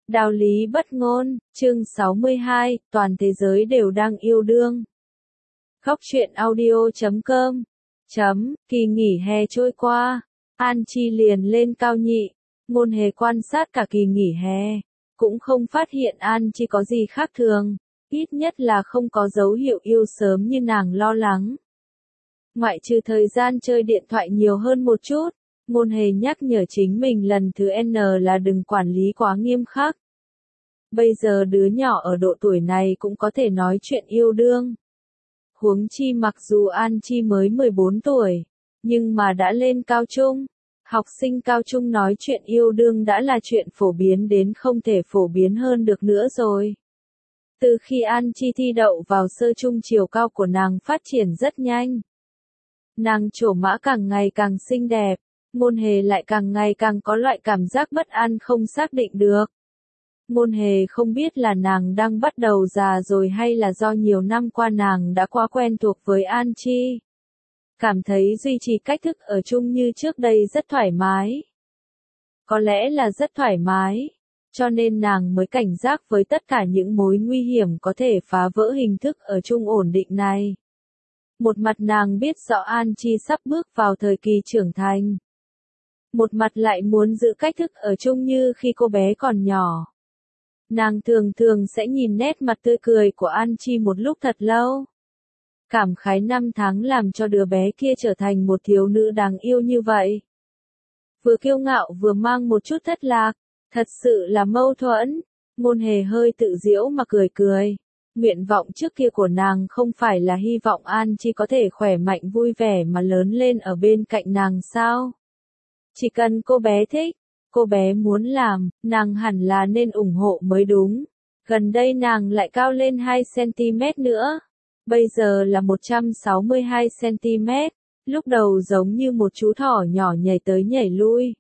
Đạo lý bất ngôn, chương 62, toàn thế giới đều đang yêu đương. Góc truyện audio.com. Kỳ nghỉ hè trôi qua, An Chi liền lên cao nhị, Ngôn Hề quan sát cả kỳ nghỉ hè, cũng không phát hiện An Chi có gì khác thường, ít nhất là không có dấu hiệu yêu sớm như nàng lo lắng. Ngoại trừ thời gian chơi điện thoại nhiều hơn một chút, Ngôn Hề nhắc nhở chính mình lần thứ N là đừng quản lý quá nghiêm khắc. Bây giờ đứa nhỏ ở độ tuổi này cũng có thể nói chuyện yêu đương. Huống chi mặc dù An Chi mới 14 tuổi, nhưng mà đã lên cao trung. Học sinh cao trung nói chuyện yêu đương đã là chuyện phổ biến đến không thể phổ biến hơn được nữa rồi. Từ khi An Chi thi đậu vào sơ trung, chiều cao của nàng phát triển rất nhanh. Nàng trổ mã càng ngày càng xinh đẹp, Ngôn Hề lại càng ngày càng có loại cảm giác bất an không xác định được. Ngôn Hề không biết là nàng đang bắt đầu già rồi hay là do nhiều năm qua nàng đã quá quen thuộc với An Chi. Cảm thấy duy trì cách thức ở chung như trước đây rất thoải mái. Có lẽ là rất thoải mái, cho nên nàng mới cảnh giác với tất cả những mối nguy hiểm có thể phá vỡ hình thức ở chung ổn định này. Một mặt nàng biết rõ An Chi sắp bước vào thời kỳ trưởng thành. Một mặt lại muốn giữ cách thức ở chung như khi cô bé còn nhỏ. Nàng thường thường sẽ nhìn nét mặt tươi cười của An Chi một lúc thật lâu. Cảm khái năm tháng làm cho đứa bé kia trở thành một thiếu nữ đáng yêu như vậy. Vừa kiêu ngạo vừa mang một chút thất lạc, thật sự là mâu thuẫn. Ngôn Hề hơi tự giễu mà cười cười. Nguyện vọng trước kia của nàng không phải là hy vọng An Chi có thể khỏe mạnh vui vẻ mà lớn lên ở bên cạnh nàng sao? Chỉ cần cô bé thích, cô bé muốn làm, nàng hẳn là nên ủng hộ mới đúng. Gần đây nàng lại cao lên 2cm nữa. Bây giờ là 162cm, lúc đầu giống như một chú thỏ nhỏ nhảy tới nhảy lui.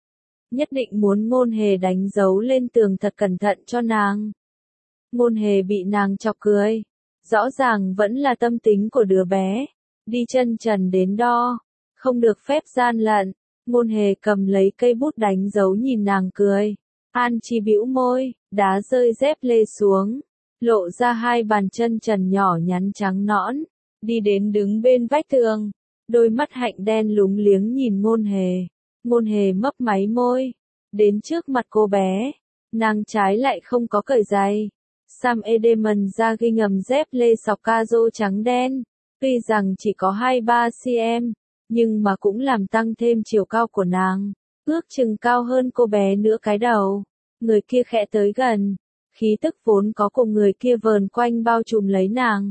Nhất định muốn Ngôn Hề đánh dấu lên tường thật cẩn thận cho nàng. Ngôn Hề bị nàng chọc cười. Rõ ràng vẫn là tâm tính của đứa bé. Đi chân trần đến đo. Không được phép gian lận. Ngôn Hề cầm lấy cây bút đánh dấu nhìn nàng cười. An Chi bĩu môi, đá rơi dép lê xuống. Lộ ra hai bàn chân trần nhỏ nhắn trắng nõn. Đi đến đứng bên vách tường. Đôi mắt hạnh đen lúng liếng nhìn Ngôn Hề. Ngôn Hề mấp máy môi. Đến trước mặt cô bé. Nàng trái lại không có cởi giày. Sam Edelman ra ghi ngầm dép lê sọc cazo trắng đen. Tuy rằng chỉ có 23cm, nhưng mà cũng làm tăng thêm chiều cao của nàng. Ước chừng cao hơn cô bé nửa cái đầu. Người kia khẽ tới gần. Khí tức vốn có của người kia vờn quanh bao trùm lấy nàng.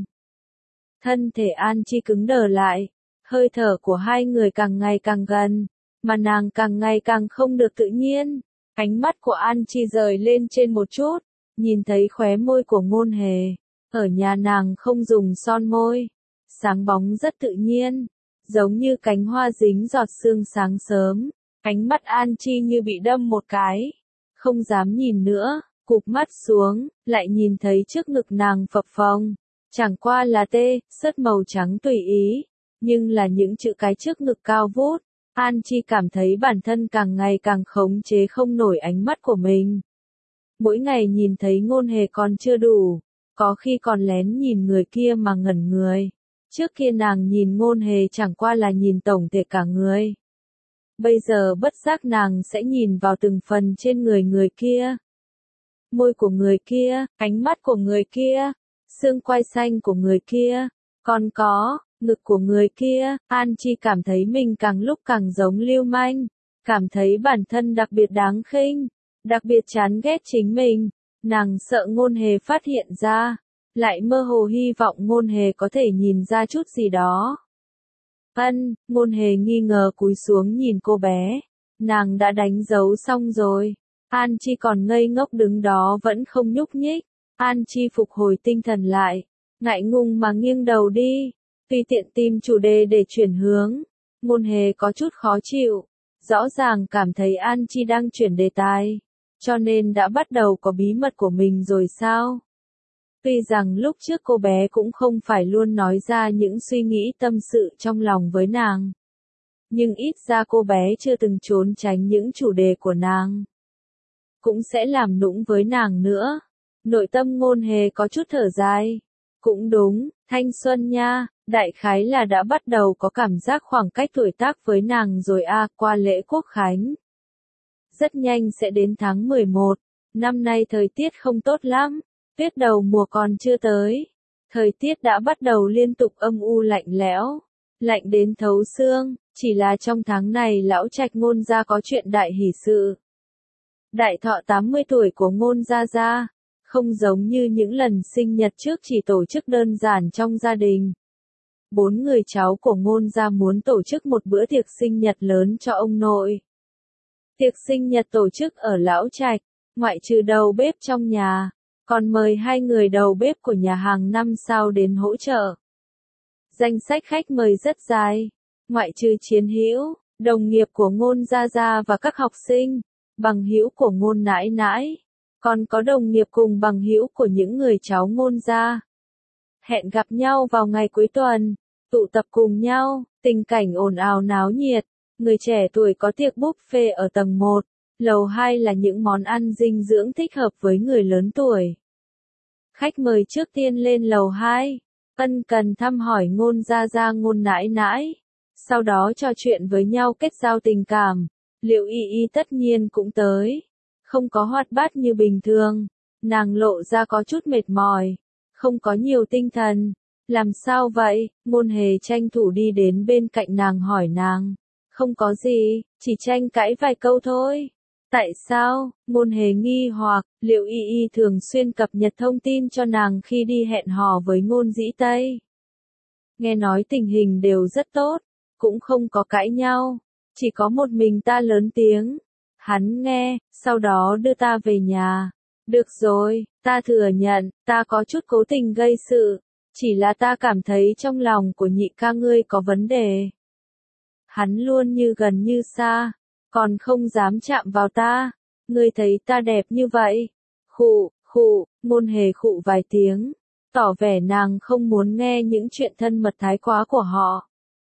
Thân thể An Chi cứng đờ lại. Hơi thở của hai người càng ngày càng gần. Mà nàng càng ngày càng không được tự nhiên. Ánh mắt của An Chi rời lên trên một chút. Nhìn thấy khóe môi của Ngôn Hề. Ở nhà nàng không dùng son môi. Sáng bóng rất tự nhiên. Giống như cánh hoa dính giọt sương sáng sớm. Ánh mắt An Chi như bị đâm một cái. Không dám nhìn nữa, cụp mắt xuống, lại nhìn thấy trước ngực nàng phập phồng. Chẳng qua là sớt màu trắng tùy ý. Nhưng là những chữ cái trước ngực cao vút. An Chi cảm thấy bản thân càng ngày càng khống chế không nổi ánh mắt của mình. Mỗi ngày nhìn thấy Ngôn Hề còn chưa đủ. Có khi còn lén nhìn người kia mà ngẩn người. Trước kia nàng nhìn Ngôn Hề chẳng qua là nhìn tổng thể cả người. Bây giờ bất giác nàng sẽ nhìn vào từng phần trên người kia. Môi của người kia, ánh mắt của người kia, xương quai xanh của người kia, còn có, ngực của người kia. An Chi cảm thấy mình càng lúc càng giống lưu manh. Cảm thấy bản thân đặc biệt đáng khinh, đặc biệt chán ghét chính mình. Nàng sợ Ngôn Hề phát hiện ra. Lại mơ hồ hy vọng Ngôn Hề có thể nhìn ra chút gì đó. Ngôn Hề nghi ngờ cúi xuống nhìn cô bé. Nàng đã đánh dấu xong rồi. An Chi còn ngây ngốc đứng đó vẫn không nhúc nhích. An Chi phục hồi tinh thần lại. Ngại ngùng mà nghiêng đầu đi. Tùy tiện tìm chủ đề để chuyển hướng. Ngôn Hề có chút khó chịu. Rõ ràng cảm thấy An Chi đang chuyển đề tài. Cho nên đã bắt đầu có bí mật của mình rồi sao? Tuy rằng lúc trước cô bé cũng không phải luôn nói ra những suy nghĩ tâm sự trong lòng với nàng. Nhưng ít ra cô bé chưa từng trốn tránh những chủ đề của nàng. cũng sẽ làm nũng với nàng nữa. Nội tâm Ngôn Hề có chút thở dài. Cũng đúng, thanh xuân nha, đại khái là đã bắt đầu có cảm giác khoảng cách tuổi tác với nàng rồi qua lễ Quốc Khánh. Rất nhanh sẽ đến tháng 11, năm nay thời tiết không tốt lắm, tuyết đầu mùa còn chưa tới. Thời tiết đã bắt đầu liên tục âm u lạnh lẽo, lạnh đến thấu xương, chỉ là trong tháng này lão trạch Ngôn gia có chuyện đại hỷ sự. Đại thọ 80 tuổi của Ngôn gia gia, không giống như những lần sinh nhật trước chỉ tổ chức đơn giản trong gia đình. 4 người cháu của Ngôn gia muốn tổ chức một bữa tiệc sinh nhật lớn cho ông nội. Tiệc sinh nhật tổ chức ở lão trạch, ngoại trừ đầu bếp trong nhà, còn mời 2 người đầu bếp của nhà hàng 5 sao đến hỗ trợ. Danh sách khách mời rất dài, ngoại trừ chiến hữu, đồng nghiệp của Ngôn gia gia và các học sinh, bằng hữu của Ngôn nãi nãi, còn có đồng nghiệp cùng bằng hữu của những người cháu Ngôn gia. Hẹn gặp nhau vào ngày cuối tuần, tụ tập cùng nhau, tình cảnh ồn ào náo nhiệt. Người trẻ tuổi có tiệc buffet ở tầng 1, lầu 2 là những món ăn dinh dưỡng thích hợp với người lớn tuổi. Khách mời trước tiên lên lầu 2, ân cần thăm hỏi Ngôn gia gia Ngôn nãi nãi, sau đó trò chuyện với nhau kết giao tình cảm. Liệu Y Y tất nhiên cũng tới, không có hoạt bát như bình thường, nàng lộ ra có chút mệt mỏi, không có nhiều tinh thần. Làm sao vậy? Ngôn Hề tranh thủ đi đến bên cạnh nàng hỏi nàng. Không có gì, chỉ tranh cãi vài câu thôi. Tại sao? Ngôn Hề nghi hoặc, Liệu Y Y thường xuyên cập nhật thông tin cho nàng khi đi hẹn hò với Ngôn Dĩ Tây. Nghe nói tình hình đều rất tốt, cũng không có cãi nhau, chỉ có một mình ta lớn tiếng. Hắn nghe, sau đó đưa ta về nhà. Được rồi, ta thừa nhận, ta có chút cố tình gây sự, chỉ là ta cảm thấy trong lòng của nhị ca ngươi có vấn đề. Hắn luôn như gần như xa, còn không dám chạm vào ta. Ngươi thấy ta đẹp như vậy? Khụ, Ngôn Hề khụ vài tiếng, tỏ vẻ nàng không muốn nghe những chuyện thân mật thái quá của họ.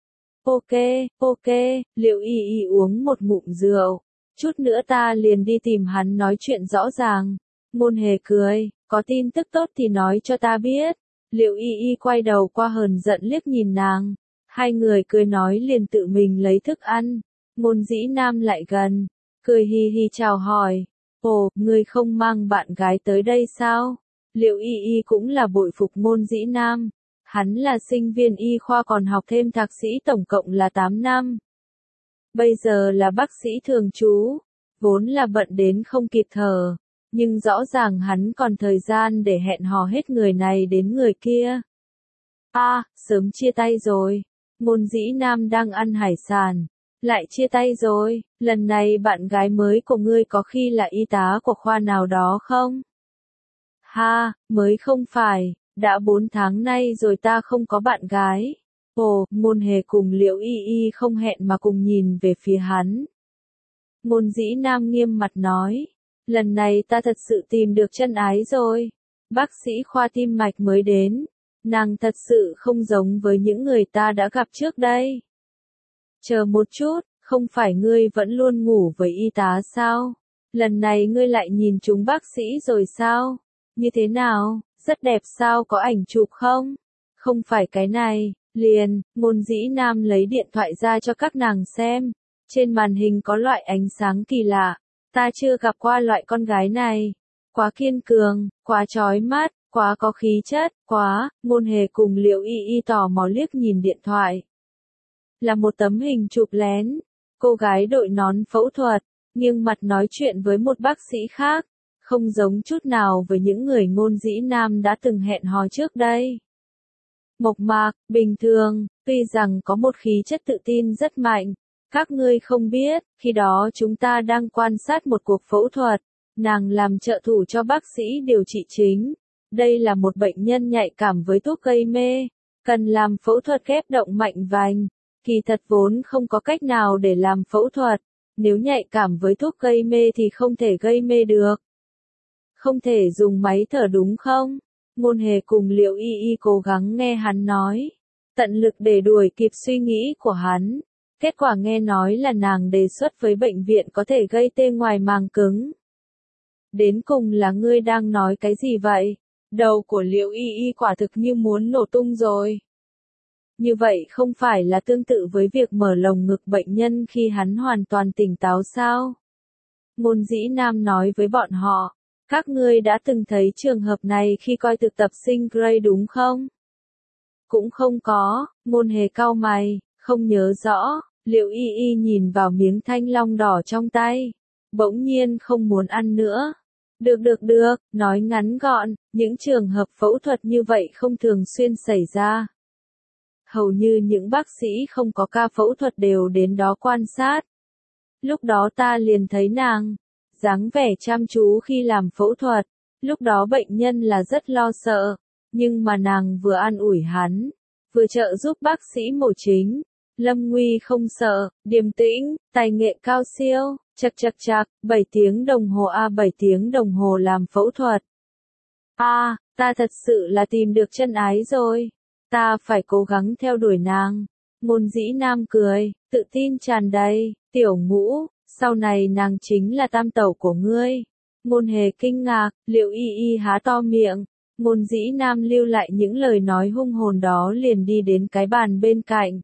Ok, Liệu Y Y uống một ngụm rượu, chút nữa ta liền đi tìm hắn nói chuyện rõ ràng. Ngôn Hề cười, có tin tức tốt thì nói cho ta biết. Liệu Y Y quay đầu qua hờn giận liếc nhìn nàng. Hai người cười nói liền tự mình lấy thức ăn. Ngôn Dĩ Nam lại gần, cười hi hi chào hỏi. Ồ, ngươi không mang bạn gái tới đây sao? Liệu Y Y cũng là bội phục Ngôn Dĩ Nam. Hắn là sinh viên y khoa còn học thêm thạc sĩ tổng cộng là 8 năm. Bây giờ là bác sĩ thường trú, vốn là bận đến không kịp thở. Nhưng rõ ràng hắn còn thời gian để hẹn hò hết người này đến người kia. Sớm chia tay rồi. Ngôn Dĩ Nam đang ăn hải sản. Lại chia tay rồi, lần này bạn gái mới của ngươi có khi là y tá của khoa nào đó không? Mới không phải, đã 4 tháng nay rồi ta không có bạn gái. Ồ, Ngôn Hề cùng Liệu Y Y không hẹn mà cùng nhìn về phía hắn. Ngôn Dĩ Nam nghiêm mặt nói, lần này ta thật sự tìm được chân ái rồi. Bác sĩ khoa tim mạch mới đến, nàng thật sự không giống với những người ta đã gặp trước đây. Chờ một chút, không phải ngươi vẫn luôn ngủ với y tá sao? Lần này ngươi lại nhìn chúng bác sĩ rồi sao? Như thế nào, rất đẹp sao, có ảnh chụp không? Không phải cái này, liền, Ngôn Dĩ Nam lấy điện thoại ra cho các nàng xem. Trên màn hình có loại ánh sáng kỳ lạ, ta chưa gặp qua loại con gái này. Quá kiên cường, quá chói mắt, quá có khí chất, quá. Ngôn Hề cùng Liệu Y Y tò mò liếc nhìn điện thoại. Là một tấm hình chụp lén, cô gái đội nón phẫu thuật, nghiêng mặt nói chuyện với một bác sĩ khác, không giống chút nào với những người Ngôn Dĩ Nam đã từng hẹn hò trước đây. Mộc mạc, bình thường, tuy rằng có một khí chất tự tin rất mạnh. Các ngươi không biết, khi đó chúng ta đang quan sát một cuộc phẫu thuật, nàng làm trợ thủ cho bác sĩ điều trị chính. Đây là một bệnh nhân nhạy cảm với thuốc gây mê, cần làm phẫu thuật ghép động mạch vành. Kỳ thật vốn không có cách nào để làm phẫu thuật, nếu nhạy cảm với thuốc gây mê thì không thể gây mê được. Không thể dùng máy thở đúng không? Ngôn Hề cùng Liệu Y Y cố gắng nghe hắn nói, tận lực để đuổi kịp suy nghĩ của hắn. Kết quả nghe nói là nàng đề xuất với bệnh viện có thể gây tê ngoài màng cứng. đến cùng là ngươi đang nói cái gì vậy? Đầu của Liễu Y Y quả thực như muốn nổ tung rồi. Như vậy không phải là tương tự với việc mở lồng ngực bệnh nhân khi hắn hoàn toàn tỉnh táo sao? Ngôn Dĩ Nam nói với bọn họ, các ngươi đã từng thấy trường hợp này khi coi thực tập sinh Grey đúng không? Cũng không có, Ngôn Hề cau mày, không nhớ rõ. Liễu Y Y nhìn vào miếng thanh long đỏ trong tay, bỗng nhiên không muốn ăn nữa. Được, nói ngắn gọn, những trường hợp phẫu thuật như vậy không thường xuyên xảy ra. Hầu như những bác sĩ không có ca phẫu thuật đều đến đó quan sát. Lúc đó ta liền thấy nàng, dáng vẻ chăm chú khi làm phẫu thuật. Lúc đó bệnh nhân là rất lo sợ, nhưng mà nàng vừa an ủi hắn, vừa trợ giúp bác sĩ mổ chính. Lâm Nguy không sợ, điềm tĩnh, tài nghệ cao siêu, chạc, 7 tiếng đồng hồ 7 tiếng đồng hồ làm phẫu thuật. Ta thật sự là tìm được chân ái rồi. Ta phải cố gắng theo đuổi nàng. Ngôn Dĩ Nam cười, tự tin tràn đầy, Tiểu Ngũ, sau này nàng chính là tam tẩu của ngươi. Ngôn Hề kinh ngạc, Liễu Y Y há to miệng. Ngôn Dĩ Nam lưu lại những lời nói hung hồn đó liền đi đến cái bàn bên cạnh.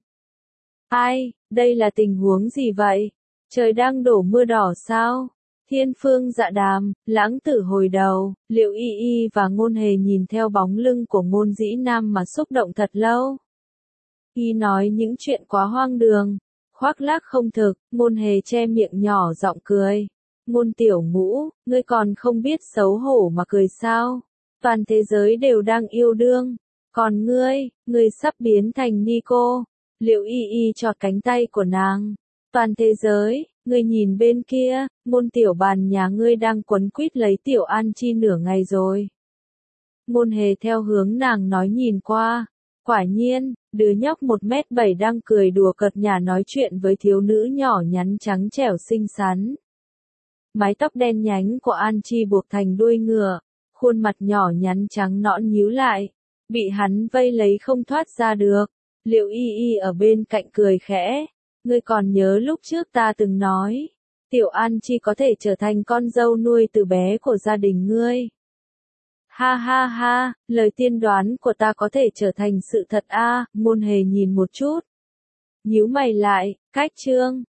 Đây là tình huống gì vậy? Trời đang đổ mưa đỏ sao? Thiên Phương Dạ Đàm, Lãng Tử hồi đầu, Liễu Y Y và Ngôn Hề nhìn theo bóng lưng của Ngôn Dĩ Nam mà xúc động thật lâu. Y nói những chuyện quá hoang đường, khoác lác không thực, Ngôn Hề che miệng nhỏ giọng cười. Ngôn Tiểu Ngũ, ngươi còn không biết xấu hổ mà cười sao? Toàn thế giới đều đang yêu đương, còn ngươi sắp biến thành Nico. Liễu Y Y chọt cánh tay của nàng. Toàn thế giới, ngươi nhìn bên kia, Ngôn Tiểu Bàn nhà ngươi đang quấn quýt lấy Tiểu An Chi nửa ngày rồi. Ngôn Hề theo hướng nàng nói nhìn qua. Quả nhiên, đứa nhóc 1m7 đang cười đùa cợt nhả nói chuyện với thiếu nữ nhỏ nhắn trắng trẻo xinh xắn. Mái tóc đen nhánh của An Chi buộc thành đuôi ngựa, khuôn mặt nhỏ nhắn trắng nõn nhíu lại, bị hắn vây lấy không thoát ra được. Liễu Y Y ở bên cạnh cười khẽ, ngươi còn nhớ lúc trước ta từng nói, Tiểu An Chi có thể trở thành con dâu nuôi từ bé của gia đình ngươi. Ha, lời tiên đoán của ta có thể trở thành sự thật. Ngôn Hề nhìn một chút, nhíu mày lại, cách chương.